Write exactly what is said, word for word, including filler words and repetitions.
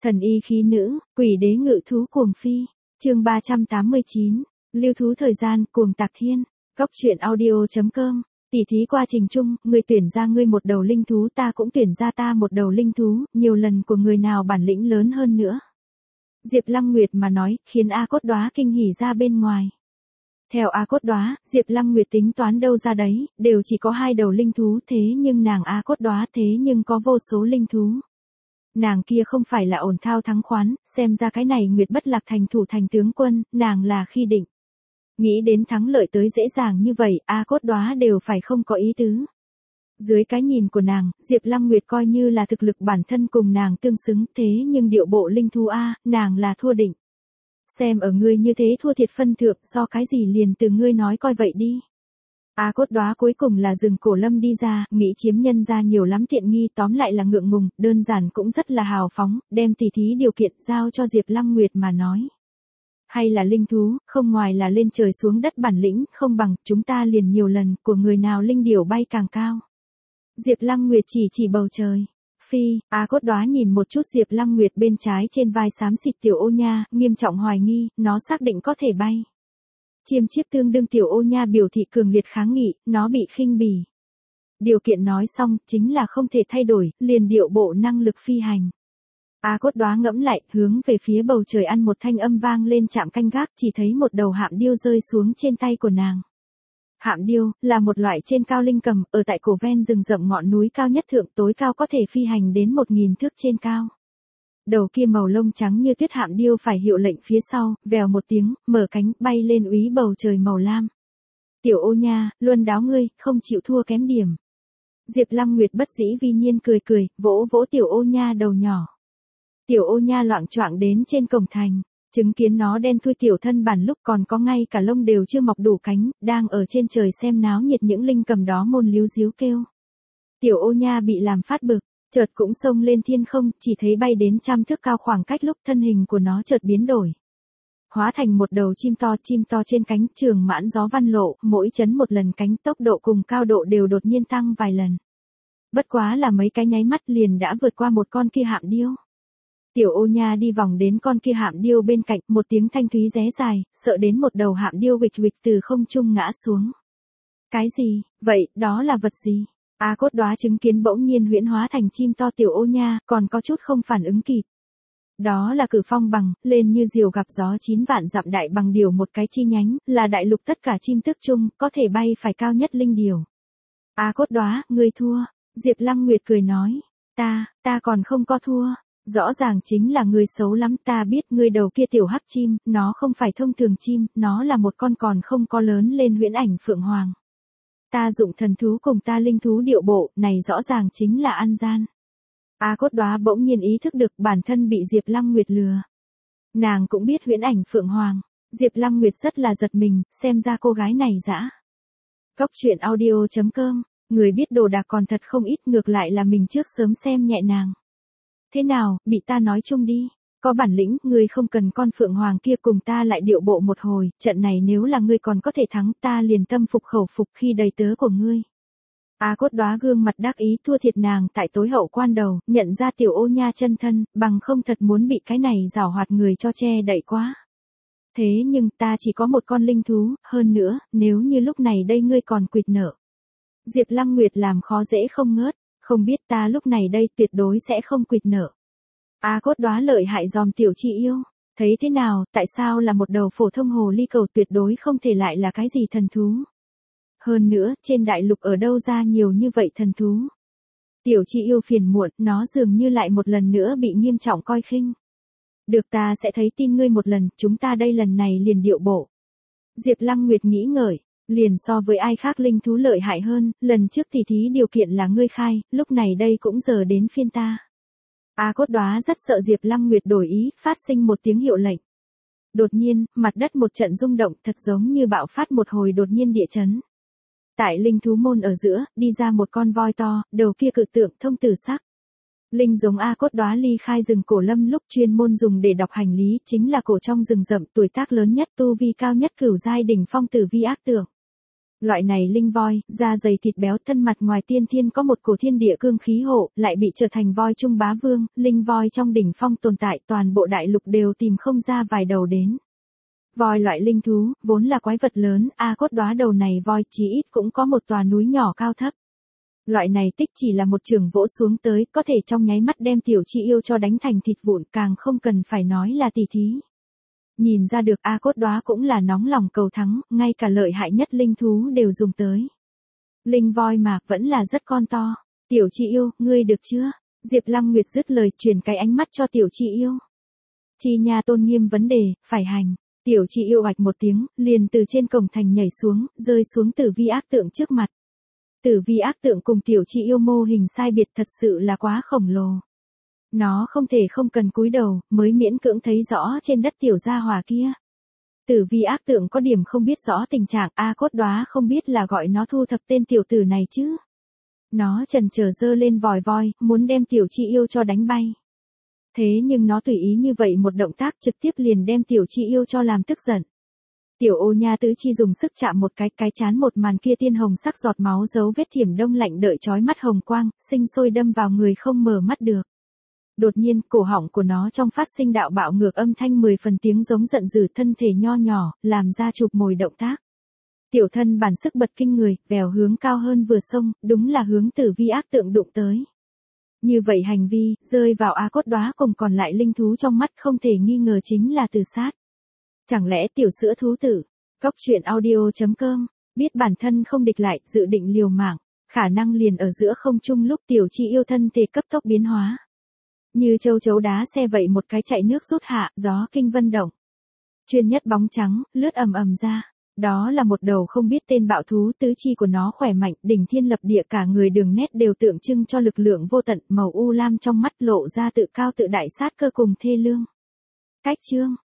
Thần y khí nữ, quỷ đế ngự thú cuồng phi. Chương ba trăm tám mươi chín. Lưu thú thời gian, cuồng tạc thiên. Góc truyện audio chấm com. Tỉ thí quá trình chung, người tuyển ra ngươi một đầu linh thú, ta cũng tuyển ra ta một đầu linh thú, nhiều lần của người nào bản lĩnh lớn hơn nữa. Diệp Lăng Nguyệt mà nói, khiến A Cốt Đóa kinh hỉ ra bên ngoài. Theo A Cốt Đóa, Diệp Lăng Nguyệt tính toán đâu ra đấy, đều chỉ có hai đầu linh thú, thế nhưng nàng A Cốt Đóa thế nhưng có vô số linh thú. Nàng kia không phải là ổn thao thắng khoán, xem ra cái này Nguyệt Bất Lạc thành thủ thành tướng quân, nàng là khi định. Nghĩ đến thắng lợi tới dễ dàng như vậy, A Cốt Đóa đều phải không có ý tứ. Dưới cái nhìn của nàng, Diệp Lăng Nguyệt coi như là thực lực bản thân cùng nàng tương xứng, thế nhưng điệu bộ linh thú A, nàng là thua định. Xem ở ngươi như thế thua thiệt phân thượng, so cái gì liền từ ngươi nói coi vậy đi. A Cốt Đóa cuối cùng là rừng cổ lâm đi ra, nghĩ chiếm nhân ra nhiều lắm tiện nghi, tóm lại là ngượng ngùng, đơn giản cũng rất là hào phóng, đem tỉ thí điều kiện giao cho Diệp Lăng Nguyệt mà nói. Hay là linh thú, không ngoài là lên trời xuống đất bản lĩnh, không bằng, chúng ta liền nhiều lần, của người nào linh điểu bay càng cao. Diệp Lăng Nguyệt chỉ chỉ bầu trời. Phi, A Cốt Đóa nhìn một chút Diệp Lăng Nguyệt bên trái trên vai xám xịt tiểu ô nha, nghiêm trọng hoài nghi, nó xác định có thể bay. Chiêm chiếp tương đương tiểu ô nha biểu thị cường liệt kháng nghị, nó bị khinh bỉ. Điều kiện nói xong, chính là không thể thay đổi, liền điệu bộ năng lực phi hành. A Cốt Đóa ngẫm lại, hướng về phía bầu trời ăn một thanh âm vang lên chạm canh gác, chỉ thấy một đầu hạm điêu rơi xuống trên tay của nàng. Hạm điêu, là một loại trên cao linh cầm, ở tại cổ ven rừng rậm ngọn núi cao nhất thượng, tối cao có thể phi hành đến một nghìn thước trên cao. Đầu kia màu lông trắng như tuyết hạm điêu phải hiệu lệnh phía sau, vèo một tiếng, mở cánh, bay lên úy bầu trời màu lam. Tiểu ô nha, luân đáo ngươi, không chịu thua kém điểm. Diệp Lăng Nguyệt bất dĩ vi nhiên cười cười, vỗ vỗ tiểu ô nha đầu nhỏ. Tiểu ô nha loạng choạng đến trên cổng thành, chứng kiến nó đen thui tiểu thân bản lúc còn có ngay cả lông đều chưa mọc đủ cánh, đang ở trên trời xem náo nhiệt những linh cầm đó môn líu díu kêu. Tiểu ô nha bị làm phát bực. Chợt cũng xông lên thiên không, chỉ thấy bay đến trăm thước cao khoảng cách lúc thân hình của nó chợt biến đổi. Hóa thành một đầu chim to, chim to trên cánh, trường mãn gió văn lộ, mỗi chấn một lần cánh, tốc độ cùng cao độ đều đột nhiên tăng vài lần. Bất quá là mấy cái nháy mắt liền đã vượt qua một con kia hạm điêu. Tiểu ô nha đi vòng đến con kia hạm điêu bên cạnh, một tiếng thanh thúy ré dài, sợ đến một đầu hạm điêu huỵch huỵch từ không trung ngã xuống. Cái gì, vậy, đó là vật gì? A Cốt Đóa chứng kiến bỗng nhiên huyễn hóa thành chim to tiểu ô nha, còn có chút không phản ứng kịp. Đó là cử phong bằng, lên như diều gặp gió chín vạn dặm đại bằng điểu một cái chi nhánh, là đại lục tất cả chim tước chung, có thể bay phải cao nhất linh điểu. A Cốt Đóa, ngươi thua. Diệp Lăng Nguyệt cười nói, ta, ta còn không có thua. Rõ ràng chính là ngươi xấu lắm, ta biết ngươi đầu kia tiểu hắc chim, nó không phải thông thường chim, nó là một con còn không có lớn lên huyễn ảnh phượng hoàng. Ta dụng thần thú cùng ta linh thú điệu bộ, này rõ ràng chính là ăn gian. A Cốt Đóa bỗng nhiên ý thức được bản thân bị Diệp Lăng Nguyệt lừa. Nàng cũng biết huyễn ảnh phượng hoàng. Diệp Lăng Nguyệt rất là giật mình, xem ra cô gái này dã. Góc truyện audio chấm com, người biết đồ đạc còn thật không ít, ngược lại là mình trước sớm xem nhẹ nàng. Thế nào, bị ta nói chung đi. Có bản lĩnh, ngươi không cần con phượng hoàng kia cùng ta lại điệu bộ một hồi, trận này nếu là ngươi còn có thể thắng ta liền tâm phục khẩu phục khi đầy tớ của ngươi. A Cốt Đóa gương mặt đắc ý thua thiệt nàng tại tối hậu quan đầu, nhận ra tiểu ô nha chân thân, bằng không thật muốn bị cái này giảo hoạt người cho che đậy quá. Thế nhưng ta chỉ có một con linh thú, hơn nữa, nếu như lúc này đây ngươi còn quỵt nợ. Diệp Lăng Nguyệt làm khó dễ không ngớt, không biết ta lúc này đây tuyệt đối sẽ không quỵt nợ. A Cốt Đóa lợi hại dòm tiểu chi yêu, thấy thế nào, tại sao là một đầu phổ thông hồ ly cầu tuyệt đối không thể lại là cái gì thần thú. Hơn nữa, trên đại lục ở đâu ra nhiều như vậy thần thú. Tiểu chi yêu phiền muộn, nó dường như lại một lần nữa bị nghiêm trọng coi khinh. Được, ta sẽ thấy tin ngươi một lần, chúng ta đây lần này liền điệu bộ. Diệp Lăng Nguyệt nghĩ ngợi, liền so với ai khác linh thú lợi hại hơn, lần trước tỉ thí điều kiện là ngươi khai, lúc này đây cũng giờ đến phiên ta. A Cốt Đóa rất sợ Diệp Lăng Nguyệt đổi ý, phát sinh một tiếng hiệu lệnh. Đột nhiên, mặt đất một trận rung động, thật giống như bạo phát một hồi đột nhiên địa chấn. Tại linh thú môn ở giữa, đi ra một con voi to, đầu kia cự tượng thông tử sắc. Linh giống A Cốt Đóa ly khai rừng cổ lâm lúc chuyên môn dùng để đọc hành lý, chính là cổ trong rừng rậm, tuổi tác lớn nhất, tu vi cao nhất cửu giai đỉnh phong tử vi ác tượng. Loại này linh voi, da dày thịt béo, thân mặt ngoài tiên thiên có một cổ thiên địa cương khí hộ, lại bị trở thành voi trung bá vương, linh voi trong đỉnh phong tồn tại, toàn bộ đại lục đều tìm không ra vài đầu đến. Voi loại linh thú, vốn là quái vật lớn, A Cốt Đóa đầu này voi chí ít cũng có một tòa núi nhỏ cao thấp. Loại này tích chỉ là một trường vỗ xuống tới, có thể trong nháy mắt đem tiểu chi yêu cho đánh thành thịt vụn, càng không cần phải nói là tỉ thí. Nhìn ra được A Cốt Đóa cũng là nóng lòng cầu thắng, ngay cả lợi hại nhất linh thú đều dùng tới. Linh voi mà, vẫn là rất con to. Tiểu chi yêu, ngươi được chưa? Diệp Lăng Nguyệt dứt lời, truyền cái ánh mắt cho tiểu chi yêu. Chi nha tôn nghiêm vấn đề, phải hành. Tiểu chi yêu ạch một tiếng, liền từ trên cổng thành nhảy xuống, rơi xuống tử vi ác tượng trước mặt. Tử vi ác tượng cùng tiểu chi yêu mô hình sai biệt thật sự là quá khổng lồ. Nó không thể không cần cúi đầu, mới miễn cưỡng thấy rõ trên đất tiểu gia hỏa kia. Tử vi ác tượng có điểm không biết rõ tình trạng, A Cốt Đóa không biết là gọi nó thu thập tên tiểu tử này chứ. Nó chần chờ giơ lên vòi voi, muốn đem tiểu chi yêu cho đánh bay. Thế nhưng nó tùy ý như vậy một động tác trực tiếp liền đem tiểu chi yêu cho làm tức giận. Tiểu ô nha tứ chi dùng sức chạm một cái, cái chán một màn kia tiên hồng sắc giọt máu dấu vết thiểm đông lạnh đợi chói mắt hồng quang, sinh sôi đâm vào người không mở mắt được. Đột nhiên, cổ họng của nó trong phát sinh đạo bạo ngược âm thanh mười phần tiếng giống giận dữ, thân thể nho nhỏ, làm ra chụp mồi động tác. Tiểu thân bản sức bật kinh người, vèo hướng cao hơn vừa xông, đúng là hướng tử vi ác tượng đụng tới. Như vậy hành vi, rơi vào A Cốt Đóa cùng còn lại linh thú trong mắt không thể nghi ngờ chính là tự sát. Chẳng lẽ tiểu sữa thú tử, góc truyện audio chấm com, biết bản thân không địch lại, dự định liều mạng, khả năng liền ở giữa không trung lúc tiểu chi yêu thân thể cấp tốc biến hóa. Như châu chấu đá xe vậy một cái chạy nước rút hạ, gió kinh vân động. Chuyên nhất bóng trắng, lướt ầm ầm ra. Đó là một đầu không biết tên bạo thú, tứ chi của nó khỏe mạnh, đỉnh thiên lập địa, cả người đường nét đều tượng trưng cho lực lượng vô tận, màu u lam trong mắt lộ ra tự cao tự đại sát cơ cùng thê lương. Cách chương